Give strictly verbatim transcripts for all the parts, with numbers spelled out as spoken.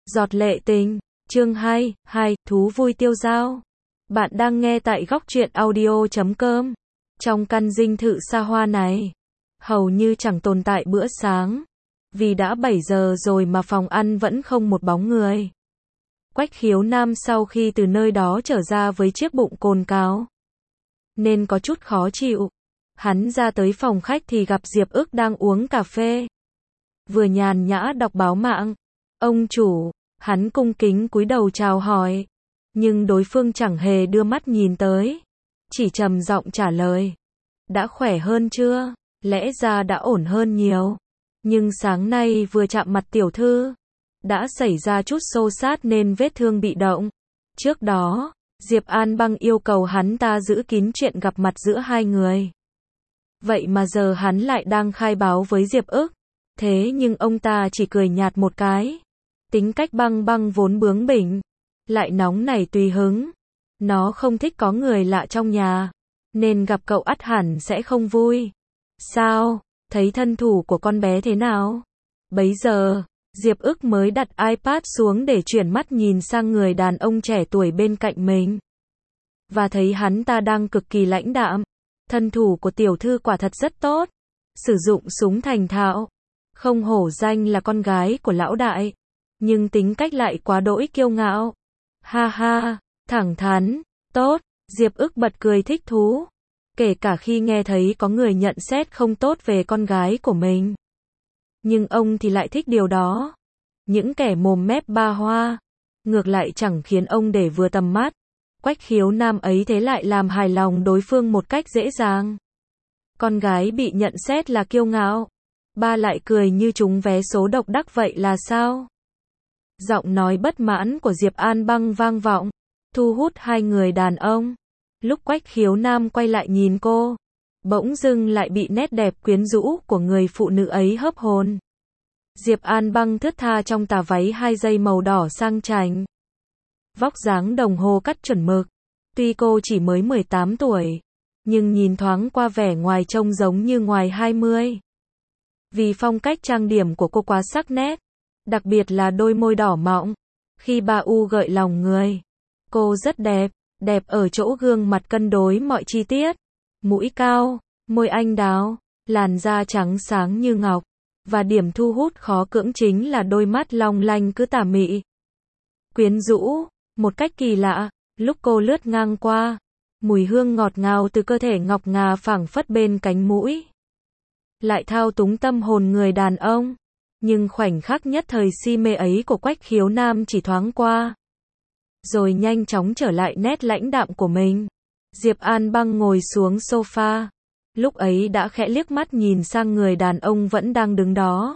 Giọt lệ tình, chương hai, hai, thú vui tiêu dao. Bạn đang nghe tại góc truyện audio chấm com. Trong căn dinh thự xa hoa này, hầu như chẳng tồn tại bữa sáng. Vì đã bảy giờ rồi mà phòng ăn vẫn không một bóng người. Quách Khiếu Nam sau khi từ nơi đó trở ra với chiếc bụng cồn cào, nên có chút khó chịu. Hắn ra tới phòng khách thì gặp Diệp Ức đang uống cà phê, vừa nhàn nhã đọc báo mạng. Ông chủ, hắn cung kính cúi đầu chào hỏi, nhưng đối phương chẳng hề đưa mắt nhìn tới, chỉ trầm giọng trả lời. Đã khỏe hơn chưa? Lẽ ra đã ổn hơn nhiều, nhưng sáng nay vừa chạm mặt tiểu thư, đã xảy ra chút xô xát nên vết thương bị động. Trước đó, Diệp An Băng yêu cầu hắn ta giữ kín chuyện gặp mặt giữa hai người. Vậy mà giờ hắn lại đang khai báo với Diệp Ức. Thế nhưng ông ta chỉ cười nhạt một cái. Tính cách Băng Băng vốn bướng bỉnh, lại nóng nảy tùy hứng. Nó không thích có người lạ trong nhà, nên gặp cậu ắt hẳn sẽ không vui. Sao, thấy thân thủ của con bé thế nào? Bấy giờ, Diệp Ức mới đặt iPad xuống để chuyển mắt nhìn sang người đàn ông trẻ tuổi bên cạnh mình. Và thấy hắn ta đang cực kỳ lãnh đạm. Thân thủ của tiểu thư quả thật rất tốt, sử dụng súng thành thạo, không hổ danh là con gái của lão đại, nhưng tính cách lại quá đỗi kiêu ngạo. Ha ha, thẳng thắn, tốt, Diệp Ức bật cười thích thú, kể cả khi nghe thấy có người nhận xét không tốt về con gái của mình. Nhưng ông thì lại thích điều đó. Những kẻ mồm mép ba hoa, ngược lại chẳng khiến ông để vừa tầm mắt. Quách Khiếu Nam ấy thế lại làm hài lòng đối phương một cách dễ dàng. Con gái bị nhận xét là kiêu ngạo, ba lại cười như trúng vé số độc đắc vậy là sao? Giọng nói bất mãn của Diệp An Băng vang vọng, thu hút hai người đàn ông. Lúc Quách Khiếu Nam quay lại nhìn cô, bỗng dưng lại bị nét đẹp quyến rũ của người phụ nữ ấy hấp hồn. Diệp An Băng thướt tha trong tà váy hai dây màu đỏ sang chảnh, vóc dáng đồng hồ cắt chuẩn mực. Tuy cô chỉ mới mười tám tuổi, nhưng nhìn thoáng qua vẻ ngoài trông giống như ngoài hai mươi. Vì phong cách trang điểm của cô quá sắc nét, đặc biệt là đôi môi đỏ mọng, khi ba u gợi lòng người. Cô rất đẹp, đẹp ở chỗ gương mặt cân đối mọi chi tiết, mũi cao, môi anh đào, làn da trắng sáng như ngọc, và điểm thu hút khó cưỡng chính là đôi mắt long lanh cứ tà mị, quyến rũ, một cách kỳ lạ. Lúc cô lướt ngang qua, mùi hương ngọt ngào từ cơ thể ngọc ngà phảng phất bên cánh mũi, lại thao túng tâm hồn người đàn ông. Nhưng khoảnh khắc nhất thời si mê ấy của Quách Khiếu Nam chỉ thoáng qua, rồi nhanh chóng trở lại nét lãnh đạm của mình. Diệp An Băng ngồi xuống sofa, lúc ấy đã khẽ liếc mắt nhìn sang người đàn ông vẫn đang đứng đó.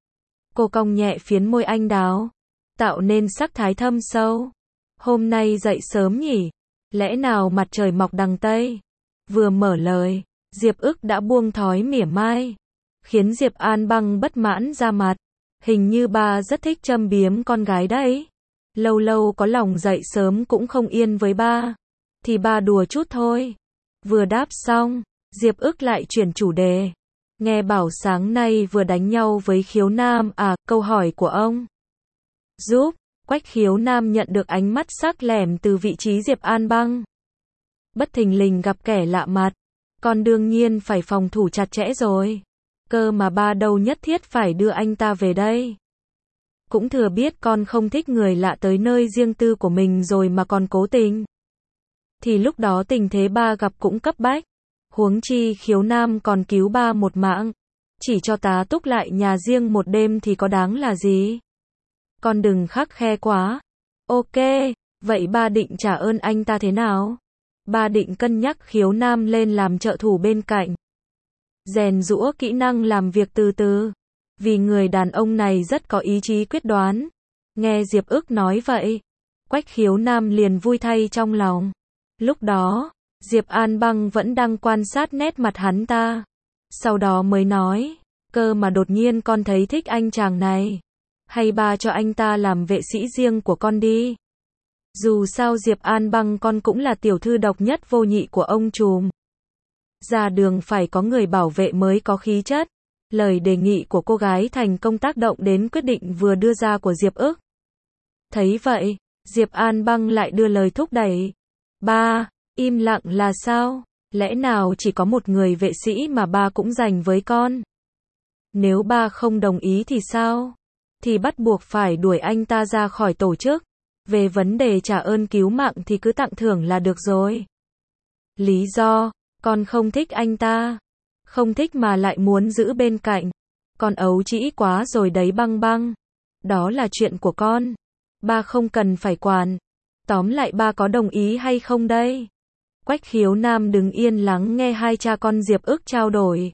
Cô cong nhẹ phiến môi anh đào, tạo nên sắc thái thâm sâu. Hôm nay dậy sớm nhỉ? Lẽ nào mặt trời mọc đằng Tây? Vừa mở lời, Diệp Ức đã buông thói mỉa mai, khiến Diệp An Băng bất mãn ra mặt. Hình như ba rất thích châm biếm con gái đấy. Lâu lâu có lòng dậy sớm cũng không yên với ba, thì ba đùa chút thôi. Vừa đáp xong, Diệp Ức lại chuyển chủ đề. Nghe bảo sáng nay vừa đánh nhau với Khiếu Nam à? Câu hỏi của ông giúp Quách Khiếu Nam nhận được ánh mắt sắc lẻm từ vị trí Diệp An Băng. Bất thình lình gặp kẻ lạ mặt, con đương nhiên phải phòng thủ chặt chẽ rồi. Cơ mà ba đâu nhất thiết phải đưa anh ta về đây. Cũng thừa biết con không thích người lạ tới nơi riêng tư của mình rồi mà còn cố tình. Thì lúc đó tình thế ba gặp cũng cấp bách. Huống chi Khiếu Nam còn cứu ba một mạng. Chỉ cho tá túc lại nhà riêng một đêm thì có đáng là gì? Con đừng khắt khe quá. Ok, vậy ba định trả ơn anh ta thế nào? Ba định cân nhắc Khiếu Nam lên làm trợ thủ bên cạnh, rèn giũa kỹ năng làm việc từ từ. Vì người đàn ông này rất có ý chí quyết đoán. Nghe Diệp Ức nói vậy, Quách Khiếu Nam liền vui thay trong lòng. Lúc đó, Diệp An Băng vẫn đang quan sát nét mặt hắn ta. Sau đó mới nói, cơ mà đột nhiên con thấy thích anh chàng này. Hay ba cho anh ta làm vệ sĩ riêng của con đi. Dù sao Diệp An Băng con cũng là tiểu thư độc nhất vô nhị của ông trùm. Ra đường phải có người bảo vệ mới có khí chất. Lời đề nghị của cô gái thành công tác động đến quyết định vừa đưa ra của Diệp Ức. Thấy vậy, Diệp An Băng lại đưa lời thúc đẩy. Ba, im lặng là sao? Lẽ nào chỉ có một người vệ sĩ mà ba cũng dành với con? Nếu ba không đồng ý thì sao? Thì bắt buộc phải đuổi anh ta ra khỏi tổ chức. Về vấn đề trả ơn cứu mạng thì cứ tặng thưởng là được rồi. Lý do, con không thích anh ta. Không thích mà lại muốn giữ bên cạnh. Con ấu trĩ quá rồi đấy Băng Băng. Đó là chuyện của con. Ba không cần phải quản. Tóm lại ba có đồng ý hay không đây? Quách Khiếu Nam đứng yên lắng nghe hai cha con Diệp Ức trao đổi.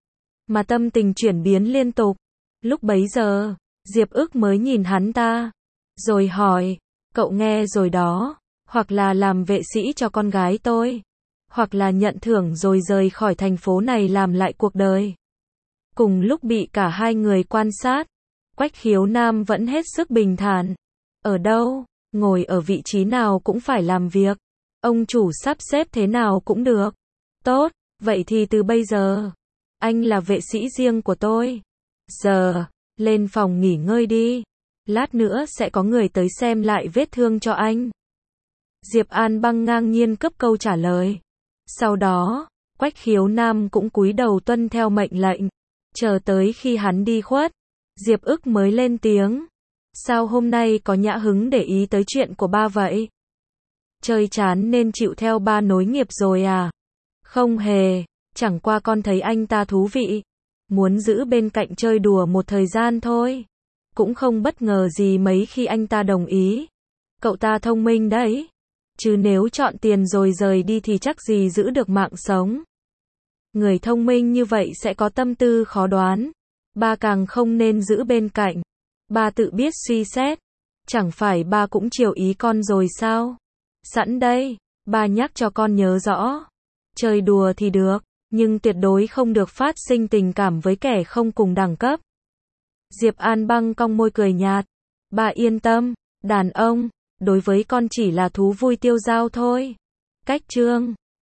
Mà tâm tình chuyển biến liên tục. Lúc bấy giờ, Diệp Ức mới nhìn hắn ta. Rồi hỏi, cậu nghe rồi đó. Hoặc là làm vệ sĩ cho con gái tôi. Hoặc là nhận thưởng rồi rời khỏi thành phố này làm lại cuộc đời. Cùng lúc bị cả hai người quan sát, Quách Khiếu Nam vẫn hết sức bình thản. Ở đâu, ngồi ở vị trí nào cũng phải làm việc. Ông chủ sắp xếp thế nào cũng được. Tốt, vậy thì từ bây giờ, anh là vệ sĩ riêng của tôi. Giờ, lên phòng nghỉ ngơi đi. Lát nữa sẽ có người tới xem lại vết thương cho anh. Diệp An Băng ngang nhiên cấp câu trả lời. Sau đó, Quách Khiếu Nam cũng cúi đầu tuân theo mệnh lệnh. Chờ tới khi hắn đi khuất, Diệp Ức mới lên tiếng. Sao hôm nay có nhã hứng để ý tới chuyện của ba vậy? Chơi chán nên chịu theo ba nối nghiệp rồi à? Không hề, chẳng qua con thấy anh ta thú vị. Muốn giữ bên cạnh chơi đùa một thời gian thôi. Cũng không bất ngờ gì mấy khi anh ta đồng ý. Cậu ta thông minh đấy. Chứ nếu chọn tiền rồi rời đi thì chắc gì giữ được mạng sống. Người thông minh như vậy sẽ có tâm tư khó đoán. Ba càng không nên giữ bên cạnh. Ba tự biết suy xét. Chẳng phải ba cũng chiều ý con rồi sao? Sẵn đây, ba nhắc cho con nhớ rõ. Chơi đùa thì được, nhưng tuyệt đối không được phát sinh tình cảm với kẻ không cùng đẳng cấp. Diệp An Băng cong môi cười nhạt. Ba yên tâm, đàn ông, đối với con chỉ là thú vui tiêu dao thôi. Cách chương